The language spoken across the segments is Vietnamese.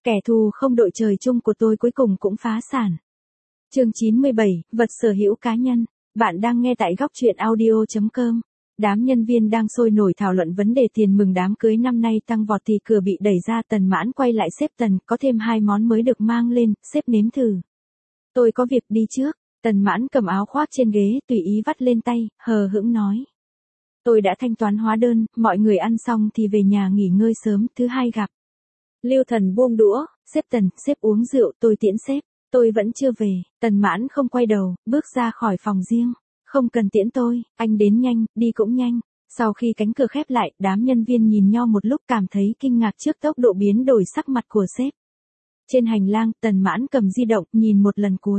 Kẻ thù không đội trời chung của tôi cuối cùng cũng phá sản. Chương 97, vật sở hữu cá nhân. Bạn đang nghe tại góc truyện audio.com. Đám nhân viên đang sôi nổi thảo luận vấn đề tiền mừng đám cưới năm nay tăng vọt thì cửa bị đẩy ra. Tần Mãn quay lại sếp Tần, có thêm 2 món mới được mang lên, sếp nếm thử. Tôi có việc đi trước. Tần Mãn cầm áo khoác trên ghế tùy ý vắt lên tay, hờ hững nói. Tôi đã thanh toán hóa đơn, mọi người ăn xong thì về nhà nghỉ ngơi sớm, thứ hai gặp. Lưu Thần buông đũa, sếp Tần, sếp uống rượu, tôi tiễn sếp. Tôi vẫn chưa về. Tần Mãn không quay đầu, bước ra khỏi phòng riêng. Không cần tiễn tôi, anh đến nhanh, đi cũng nhanh. Sau khi cánh cửa khép lại, đám nhân viên nhìn nhau một lúc cảm thấy kinh ngạc trước tốc độ biến đổi sắc mặt của sếp. Trên hành lang, Tần Mãn cầm di động, nhìn một lần cuối.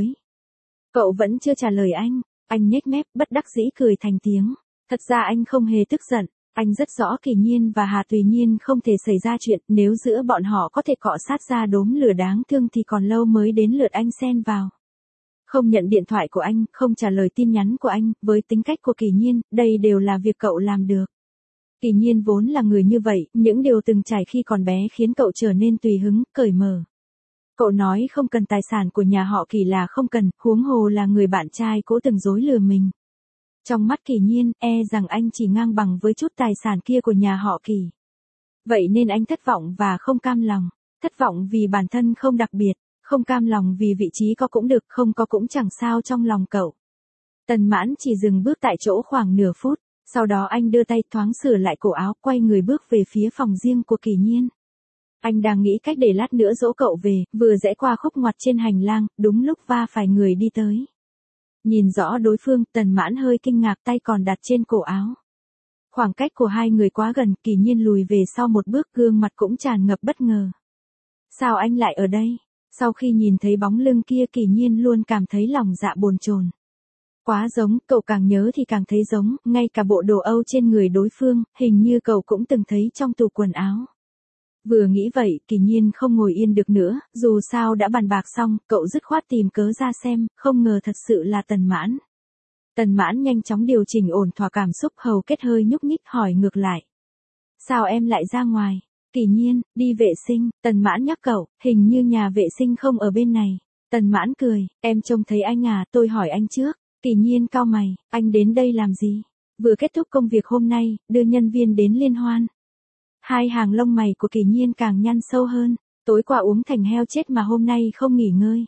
Cậu vẫn chưa trả lời anh nhếch mép, bất đắc dĩ cười thành tiếng. Thật ra anh không hề tức giận, anh rất rõ Kỳ Nhiên và Hà Tùy Nhiên không thể xảy ra chuyện, nếu giữa bọn họ có thể cọ sát ra đốm lửa đáng thương thì còn lâu mới đến lượt anh xen vào. Không nhận điện thoại của anh, không trả lời tin nhắn của anh, với tính cách của Kỳ Nhiên, đây đều là việc cậu làm được. Kỳ Nhiên vốn là người như vậy, những điều từng trải khi còn bé khiến cậu trở nên tùy hứng, cởi mở. Cậu nói không cần tài sản của nhà họ Kỳ là không cần, huống hồ là người bạn trai cố từng dối lừa mình. Trong mắt Kỳ Nhiên, rằng anh chỉ ngang bằng với chút tài sản kia của nhà họ Kỳ. Vậy nên anh thất vọng và không cam lòng. Thất vọng vì bản thân không đặc biệt, không cam lòng vì vị trí có cũng được, không có cũng chẳng sao trong lòng cậu. Tần Mãn chỉ dừng bước tại chỗ khoảng nửa phút, sau đó anh đưa tay thoáng sửa lại cổ áo, quay người bước về phía phòng riêng của Kỳ Nhiên. Anh đang nghĩ cách để lát nữa dỗ cậu về, vừa rẽ qua khúc ngoặt trên hành lang, đúng lúc va phải người đi tới. Nhìn rõ đối phương, Tần Mãn hơi kinh ngạc, tay còn đặt trên cổ áo. Khoảng cách của hai người quá gần, Kỳ Nhiên lùi về sau một bước, gương mặt cũng tràn ngập bất ngờ. Sao anh lại ở đây? Sau khi nhìn thấy bóng lưng kia, Kỳ Nhiên luôn cảm thấy lòng dạ bồn chồn. Quá giống, cậu càng nhớ thì càng thấy giống, ngay cả bộ đồ Âu trên người đối phương, hình như cậu cũng từng thấy trong tủ quần áo. Vừa nghĩ vậy, Kỳ Nhiên không ngồi yên được nữa, dù sao đã bàn bạc xong, cậu dứt khoát tìm cớ ra xem, không ngờ thật sự là Tần Mãn. Tần Mãn nhanh chóng điều chỉnh ổn thỏa cảm xúc, hầu kết hơi nhúc nhích hỏi ngược lại. Sao em lại ra ngoài? Kỳ Nhiên, đi vệ sinh, Tần Mãn nhắc cậu, hình như nhà vệ sinh không ở bên này. Tần Mãn cười, em trông thấy anh à, tôi hỏi anh trước. Kỳ Nhiên cau mày, anh đến đây làm gì? Vừa kết thúc công việc hôm nay, đưa nhân viên đến liên hoan. Hai hàng lông mày của Kỳ Nhiên càng nhăn sâu hơn, tối qua uống thành heo chết mà hôm nay không nghỉ ngơi.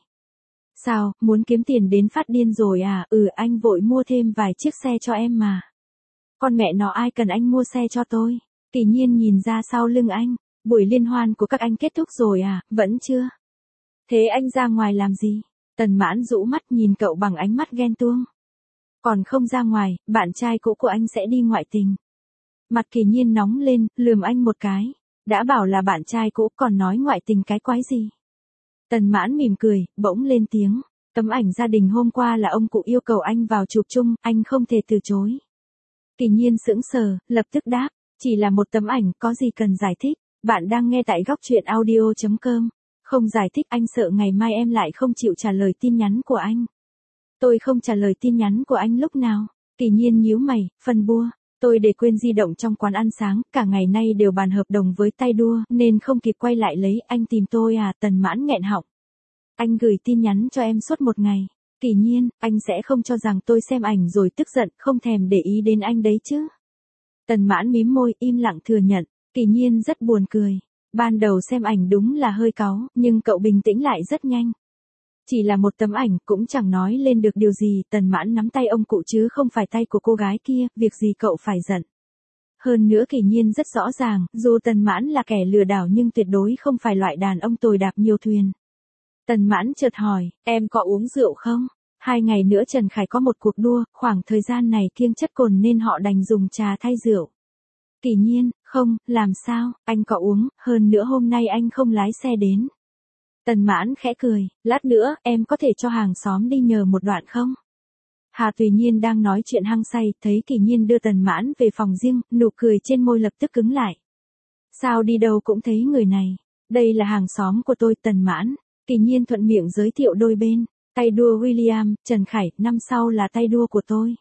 Sao, muốn kiếm tiền đến phát điên rồi à? Anh vội mua thêm vài chiếc xe cho em mà. Con mẹ nó, ai cần anh mua xe cho tôi? Kỳ Nhiên nhìn ra sau lưng anh, buổi liên hoan của các anh kết thúc rồi à? Vẫn chưa? Thế anh ra ngoài làm gì? Tần Mãn rũ mắt nhìn cậu bằng ánh mắt ghen tuông. Còn không ra ngoài, bạn trai cũ của anh sẽ đi ngoại tình. Mặt Kỳ Nhiên nóng lên, lườm anh một cái. Đã bảo là bạn trai cũ còn nói ngoại tình cái quái gì? Tần Mãn mỉm cười, bỗng lên tiếng. Tấm ảnh gia đình hôm qua là ông cụ yêu cầu anh vào chụp chung, anh không thể từ chối. Kỳ Nhiên sững sờ, lập tức đáp. Chỉ là một tấm ảnh, có gì cần giải thích? Bạn đang nghe tại góc truyện audio.com. Không giải thích, anh sợ ngày mai em lại không chịu trả lời tin nhắn của anh. Tôi không trả lời tin nhắn của anh lúc nào? Kỳ Nhiên nhíu mày, phân bua. Tôi để quên di động trong quán ăn sáng, cả ngày nay đều bàn hợp đồng với tay đua, nên không kịp quay lại lấy, anh tìm tôi à? Tần Mãn nghẹn họng. Anh gửi tin nhắn cho em suốt một ngày. Kỳ Nhiên, anh sẽ không cho rằng tôi xem ảnh rồi tức giận, không thèm để ý đến anh đấy chứ? Tần Mãn mím môi, im lặng thừa nhận. Kỳ Nhiên rất buồn cười. Ban đầu xem ảnh đúng là hơi cáu, nhưng cậu bình tĩnh lại rất nhanh. Chỉ là một tấm ảnh cũng chẳng nói lên được điều gì. Tần Mãn nắm tay ông cụ chứ không phải tay của cô gái kia, việc gì cậu phải giận. Hơn nữa Kỳ Nhiên rất rõ ràng, dù Tần Mãn là kẻ lừa đảo nhưng tuyệt đối không phải loại đàn ông tồi đạp nhiều thuyền. Tần Mãn chợt hỏi, em có uống rượu không? 2 ngày nữa Trần Khải có một cuộc đua, khoảng thời gian này kiêng chất cồn nên họ đành dùng trà thay rượu. Kỳ Nhiên, không, làm sao, anh có uống, hơn nữa hôm nay anh không lái xe đến. Tần Mãn khẽ cười, lát nữa, em có thể cho hàng xóm đi nhờ một đoạn không? Hà Tùy Nhiên đang nói chuyện hăng say, thấy Kỳ Nhiên đưa Tần Mãn về phòng riêng, nụ cười trên môi lập tức cứng lại. Sao đi đâu cũng thấy người này, đây là hàng xóm của tôi. Tần Mãn. Kỳ Nhiên thuận miệng giới thiệu đôi bên, tay đua William, Trần Khải, năm sau là tay đua của tôi.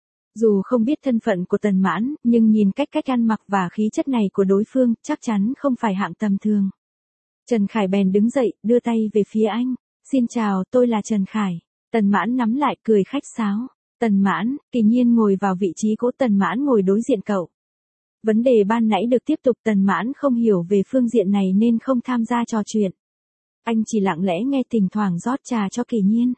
Dù không biết thân phận của Tần Mãn, nhưng nhìn cách ăn mặc và khí chất này của đối phương, chắc chắn không phải hạng tầm thường. Trần Khải bèn đứng dậy, đưa tay về phía anh. Xin chào, tôi là Trần Khải. Tần Mãn nắm lại cười khách sáo. Tần Mãn, Kỳ Nhiên ngồi vào vị trí cũ, Tần Mãn ngồi đối diện cậu. Vấn đề ban nãy được tiếp tục, Tần Mãn không hiểu về phương diện này nên không tham gia trò chuyện. Anh chỉ lặng lẽ nghe, thỉnh thoảng rót trà cho Kỳ Nhiên.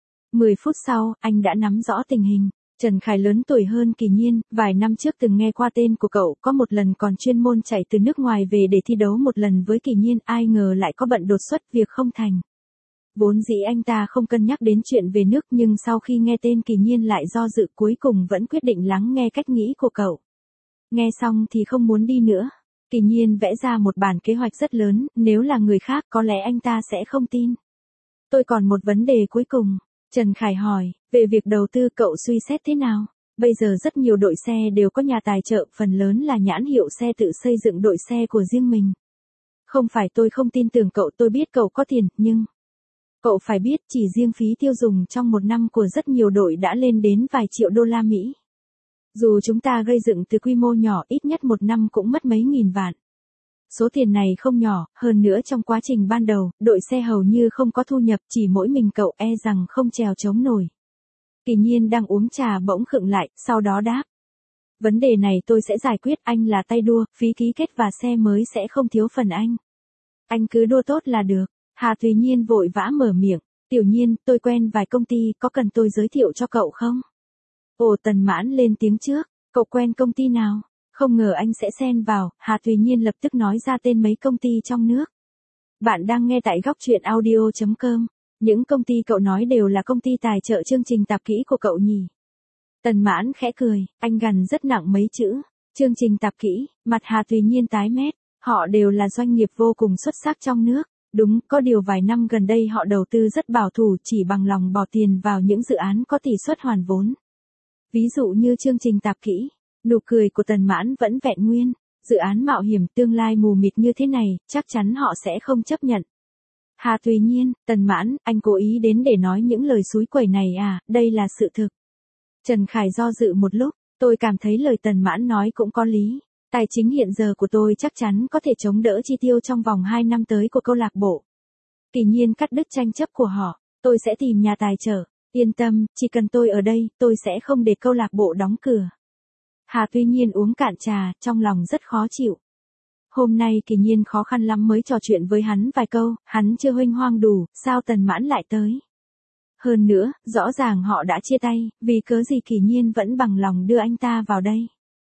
10 phút sau, anh đã nắm rõ tình hình. Trần Khải lớn tuổi hơn Kỳ Nhiên, vài năm trước từng nghe qua tên của cậu, có một lần còn chuyên môn chạy từ nước ngoài về để thi đấu một lần với Kỳ Nhiên, ai ngờ lại có bận đột xuất việc không thành. Vốn dĩ anh ta không cân nhắc đến chuyện về nước, nhưng sau khi nghe tên Kỳ Nhiên lại do dự, cuối cùng vẫn quyết định lắng nghe cách nghĩ của cậu. Nghe xong thì không muốn đi nữa. Kỳ Nhiên vẽ ra một bản kế hoạch rất lớn, nếu là người khác có lẽ anh ta sẽ không tin. Tôi còn một vấn đề cuối cùng. Trần Khải hỏi, về việc đầu tư cậu suy xét thế nào? Bây giờ rất nhiều đội xe đều có nhà tài trợ, phần lớn là nhãn hiệu xe tự xây dựng đội xe của riêng mình. Không phải tôi không tin tưởng cậu, tôi biết cậu có tiền, nhưng... Cậu phải biết chỉ riêng phí tiêu dùng trong một năm của rất nhiều đội đã lên đến vài triệu đô la Mỹ. Dù chúng ta gây dựng từ quy mô nhỏ, ít nhất một năm cũng mất mấy nghìn vạn. Số tiền này không nhỏ, hơn nữa trong quá trình ban đầu, đội xe hầu như không có thu nhập, chỉ mỗi mình cậu e rằng không trèo chống nổi. Kỳ Nhiên đang uống trà bỗng khựng lại, sau đó đáp. Vấn đề này tôi sẽ giải quyết, anh là tay đua, phí ký kết và xe mới sẽ không thiếu phần anh. Anh cứ đua tốt là được. Hà Thùy Nhiên vội vã mở miệng. Tiểu Nhiên, tôi quen vài công ty, có cần tôi giới thiệu cho cậu không? Ồ, Tần Mãn lên tiếng trước, cậu quen công ty nào? Không ngờ anh sẽ xen vào, Hà Thùy Nhiên lập tức nói ra tên mấy công ty trong nước. Bạn đang nghe tại góc truyện audio.com. Những công ty cậu nói đều là công ty tài trợ chương trình tạp kỹ của cậu nhỉ? Tần Mãn khẽ cười, anh gằn rất nặng mấy chữ. Chương trình tạp kỹ, mặt Hà Thùy Nhiên tái mét. Họ đều là doanh nghiệp vô cùng xuất sắc trong nước. Đúng, có điều vài năm gần đây họ đầu tư rất bảo thủ, chỉ bằng lòng bỏ tiền vào những dự án có tỷ suất hoàn vốn. Ví dụ như chương trình tạp kỹ. Nụ cười của Tần Mãn vẫn vẹn nguyên. Dự án mạo hiểm tương lai mù mịt như thế này, chắc chắn họ sẽ không chấp nhận. Hà Thùy Nhiên, Tần Mãn, anh cố ý đến để nói những lời xúi quẩy này à, đây là sự thực. Trần Khải do dự một lúc, tôi cảm thấy lời Tần Mãn nói cũng có lý. Tài chính hiện giờ của tôi chắc chắn có thể chống đỡ chi tiêu trong vòng 2 năm tới của câu lạc bộ. Kỳ Nhiên cắt đứt tranh chấp của họ, tôi sẽ tìm nhà tài trợ, yên tâm, chỉ cần tôi ở đây, tôi sẽ không để câu lạc bộ đóng cửa. Hà Thùy Nhiên uống cạn trà, trong lòng rất khó chịu. Hôm nay Kỳ Nhiên khó khăn lắm mới trò chuyện với hắn vài câu, hắn chưa huênh hoang đủ, sao Tần Mãn lại tới. Hơn nữa, rõ ràng họ đã chia tay, vì cớ gì Kỳ Nhiên vẫn bằng lòng đưa anh ta vào đây.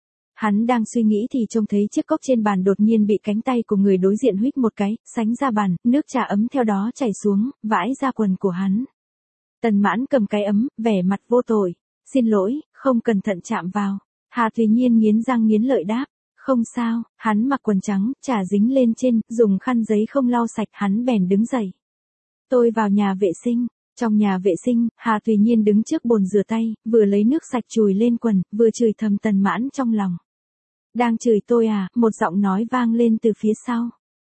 Hắn đang suy nghĩ thì trông thấy chiếc cốc trên bàn đột nhiên bị cánh tay của người đối diện huých một cái, sánh ra bàn, nước trà ấm theo đó chảy xuống, vãi ra quần của hắn. Tần Mãn cầm cái ấm, vẻ mặt vô tội. Xin lỗi, không cẩn thận chạm vào. Hà Thùy Nhiên nghiến răng nghiến lợi đáp. Không sao, hắn mặc quần trắng, trà dính lên trên, dùng khăn giấy không lau sạch, hắn bèn đứng dậy. Tôi vào nhà vệ sinh. Trong nhà vệ sinh, Hà Thùy Nhiên đứng trước bồn rửa tay, vừa lấy nước sạch chùi lên quần, vừa chửi thầm Tần Mãn trong lòng. Đang chửi tôi à, một giọng nói vang lên từ phía sau.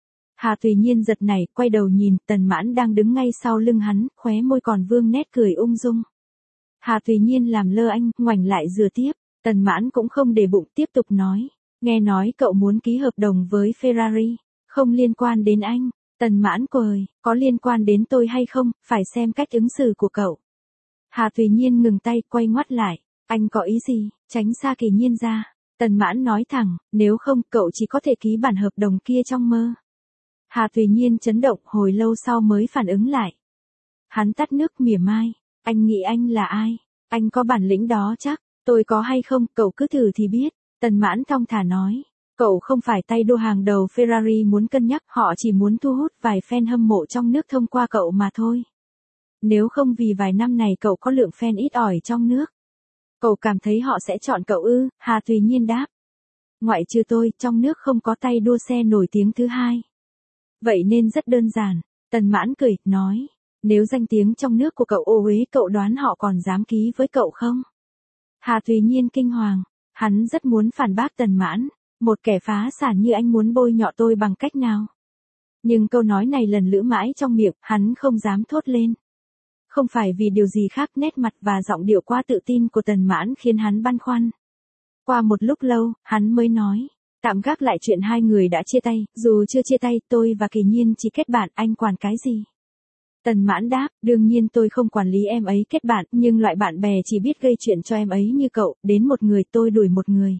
Hà Thùy Nhiên giật nảy, quay đầu nhìn, Tần Mãn đang đứng ngay sau lưng hắn, khóe môi còn vương nét cười ung dung. Hà Thùy Nhiên làm lơ anh, ngoảnh lại rửa tiếp, Tần Mãn cũng không để bụng, tiếp tục nói. Nghe nói cậu muốn ký hợp đồng với Ferrari, không liên quan đến anh. Tần Mãn cười, có liên quan đến tôi hay không, phải xem cách ứng xử của cậu. Hà Thùy Nhiên ngừng tay, quay ngoắt lại. Anh có ý gì, tránh xa Kỳ Nhiên ra. Tần Mãn nói thẳng, nếu không, cậu chỉ có thể ký bản hợp đồng kia trong mơ. Hà Thùy Nhiên chấn động, hồi lâu sau mới phản ứng lại. Hắn tắt nước mỉa mai. Anh nghĩ anh là ai? Anh có bản lĩnh đó chắc. Tôi có hay không, cậu cứ thử thì biết. Tần Mãn thong thả nói. Cậu không phải tay đua hàng đầu Ferrari muốn cân nhắc, họ chỉ muốn thu hút vài fan hâm mộ trong nước thông qua cậu mà thôi. Nếu không vì vài năm này cậu có lượng fan ít ỏi trong nước. Cậu cảm thấy họ sẽ chọn cậu ư? Hà Thùy Nhiên đáp. Ngoại trừ tôi, trong nước không có tay đua xe nổi tiếng thứ hai. Vậy nên rất đơn giản. Tần Mãn cười, nói. Nếu danh tiếng trong nước của cậu ô uế, cậu đoán họ còn dám ký với cậu không? Hà Thùy Nhiên kinh hoàng. Hắn rất muốn phản bác Tần Mãn. Một kẻ phá sản như anh muốn bôi nhọ tôi bằng cách nào? Nhưng câu nói này lần lữa mãi trong miệng, hắn không dám thốt lên. Không phải vì điều gì khác, nét mặt và giọng điệu quá tự tin của Tần Mãn khiến hắn băn khoăn. Qua một lúc lâu, hắn mới nói. Tạm gác lại chuyện hai người đã chia tay, dù chưa chia tay tôi và Kỳ Nhiên chỉ kết bạn, anh quản cái gì? Tần Mãn đáp, đương nhiên tôi không quản lý em ấy kết bạn, nhưng loại bạn bè chỉ biết gây chuyện cho em ấy như cậu, đến một người tôi đuổi một người.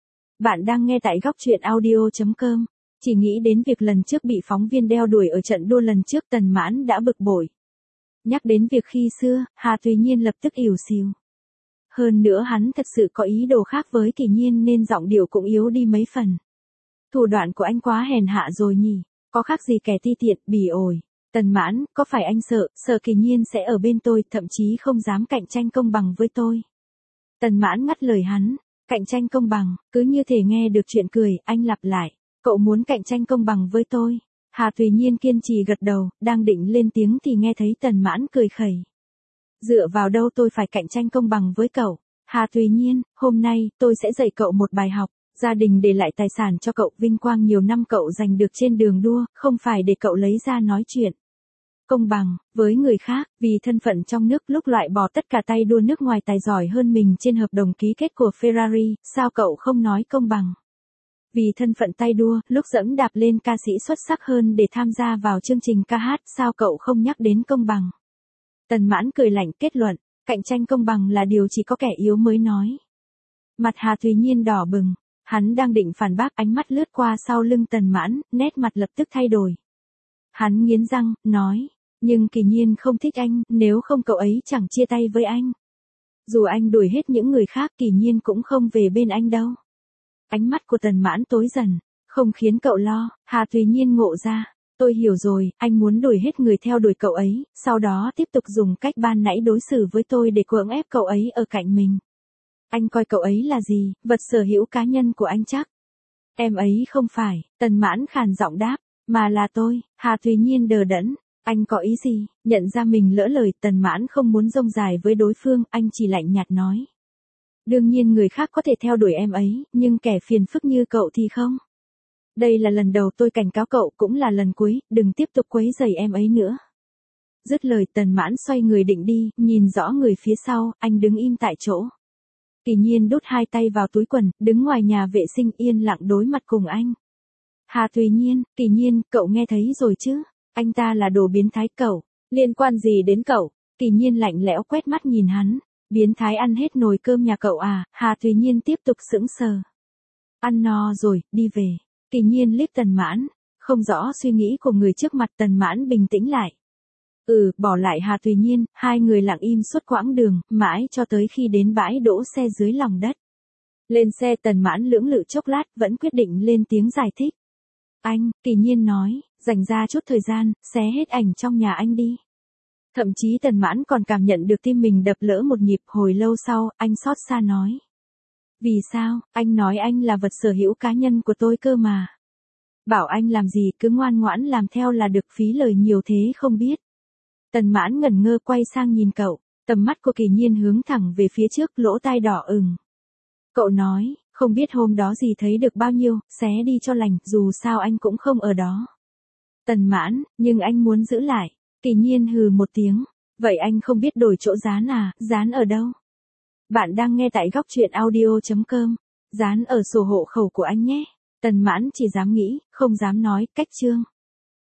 Bạn đang nghe tại góc truyện audio.com. Chỉ nghĩ đến việc lần trước bị phóng viên đeo đuổi ở trận đua lần trước Tần Mãn đã bực bội. Nhắc đến việc khi xưa, Hà Thùy Nhiên lập tức ỉu xìu. Hơn nữa hắn thật sự có ý đồ khác với Kỳ Nhiên nên giọng điệu cũng yếu đi mấy phần. Thủ đoạn của anh quá hèn hạ rồi nhỉ, có khác gì kẻ ti tiện, bỉ ổi. Tần Mãn, có phải anh sợ Kỳ Nhiên sẽ ở bên tôi, thậm chí không dám cạnh tranh công bằng với tôi? Tần Mãn ngắt lời hắn, cạnh tranh công bằng, cứ như thể nghe được chuyện cười, anh lặp lại, cậu muốn cạnh tranh công bằng với tôi? Hà Thùy Nhiên kiên trì gật đầu, đang định lên tiếng thì nghe thấy Tần Mãn cười khẩy. Dựa vào đâu tôi phải cạnh tranh công bằng với cậu? Hà Thùy Nhiên, hôm nay, tôi sẽ dạy cậu một bài học. Gia đình để lại tài sản cho cậu, vinh quang nhiều năm cậu giành được trên đường đua, không phải để cậu lấy ra nói chuyện. Công bằng, với người khác, vì thân phận trong nước lúc loại bỏ tất cả tay đua nước ngoài tài giỏi hơn mình trên hợp đồng ký kết của Ferrari, sao cậu không nói công bằng? Vì thân phận tay đua, lúc dẫm đạp lên ca sĩ xuất sắc hơn để tham gia vào chương trình ca hát, sao cậu không nhắc đến công bằng? Tần Mãn cười lạnh kết luận, cạnh tranh công bằng là điều chỉ có kẻ yếu mới nói. Mặt Hà Thùy Nhiên đỏ bừng, hắn đang định phản bác, ánh mắt lướt qua sau lưng Tần Mãn, nét mặt lập tức thay đổi. Hắn nghiến răng, nói, nhưng Kỳ Nhiên không thích anh, nếu không cậu ấy chẳng chia tay với anh. Dù anh đuổi hết những người khác, Kỳ Nhiên cũng không về bên anh đâu. Ánh mắt của Tần Mãn tối dần, không khiến cậu lo. Hà Thùy Nhiên ngộ ra, tôi hiểu rồi, anh muốn đuổi hết người theo đuổi cậu ấy, sau đó tiếp tục dùng cách ban nãy đối xử với tôi để cưỡng ép cậu ấy ở cạnh mình. Anh coi cậu ấy là gì, vật sở hữu cá nhân của anh chắc? Em ấy không phải, Tần Mãn khàn giọng đáp, mà là tôi. Hà Thùy Nhiên đờ đẫn, anh có ý gì? Nhận ra mình lỡ lời, Tần Mãn không muốn rông dài với đối phương, anh chỉ lạnh nhạt nói. Đương nhiên người khác có thể theo đuổi em ấy, nhưng kẻ phiền phức như cậu thì không. Đây là lần đầu tôi cảnh cáo cậu, cũng là lần cuối, đừng tiếp tục quấy rầy em ấy nữa. Dứt lời Tần Mãn xoay người định đi, nhìn rõ người phía sau, anh đứng im tại chỗ. Kỳ Nhiên đút hai tay vào túi quần, đứng ngoài nhà vệ sinh yên lặng đối mặt cùng anh. Hà Thùy Nhiên, Kỳ Nhiên, cậu nghe thấy rồi chứ? Anh ta là đồ biến thái cậu, liên quan gì đến cậu? Kỳ Nhiên lạnh lẽo quét mắt nhìn hắn, biến thái ăn hết nồi cơm nhà cậu à? Hà Thùy Nhiên tiếp tục sững sờ. Ăn no rồi, đi về. Kỳ Nhiên liếc Tần Mãn, không rõ suy nghĩ của người trước mặt. Tần Mãn bình tĩnh lại. Bỏ lại Hà Thùy Nhiên, hai người lặng im suốt quãng đường, mãi cho tới khi đến bãi đỗ xe dưới lòng đất. Lên xe Tần Mãn lưỡng lự chốc lát, vẫn quyết định lên tiếng giải thích. Anh, Kỳ Nhiên nói, dành ra chút thời gian, xé hết ảnh trong nhà anh đi. Thậm chí Tần Mãn còn cảm nhận được tim mình đập lỡ một nhịp. Hồi lâu sau, anh xót xa nói. Vì sao, anh nói anh là vật sở hữu cá nhân của tôi cơ mà. Bảo anh làm gì cứ ngoan ngoãn làm theo là được, phí lời nhiều thế không biết. Tần Mãn ngẩn ngơ quay sang nhìn cậu, tầm mắt của Kỳ Nhiên hướng thẳng về phía trước, lỗ tai đỏ ửng. Cậu nói, không biết hôm đó gì thấy được bao nhiêu, xé đi cho lành, dù sao anh cũng không ở đó. Tần Mãn, nhưng anh muốn giữ lại. Kỳ Nhiên hừ một tiếng, vậy anh không biết đổi chỗ dán à, dán ở đâu? Bạn đang nghe tại góc truyện audio.com, dán ở sổ hộ khẩu của anh nhé. Tần Mãn chỉ dám nghĩ, không dám nói, cách chương.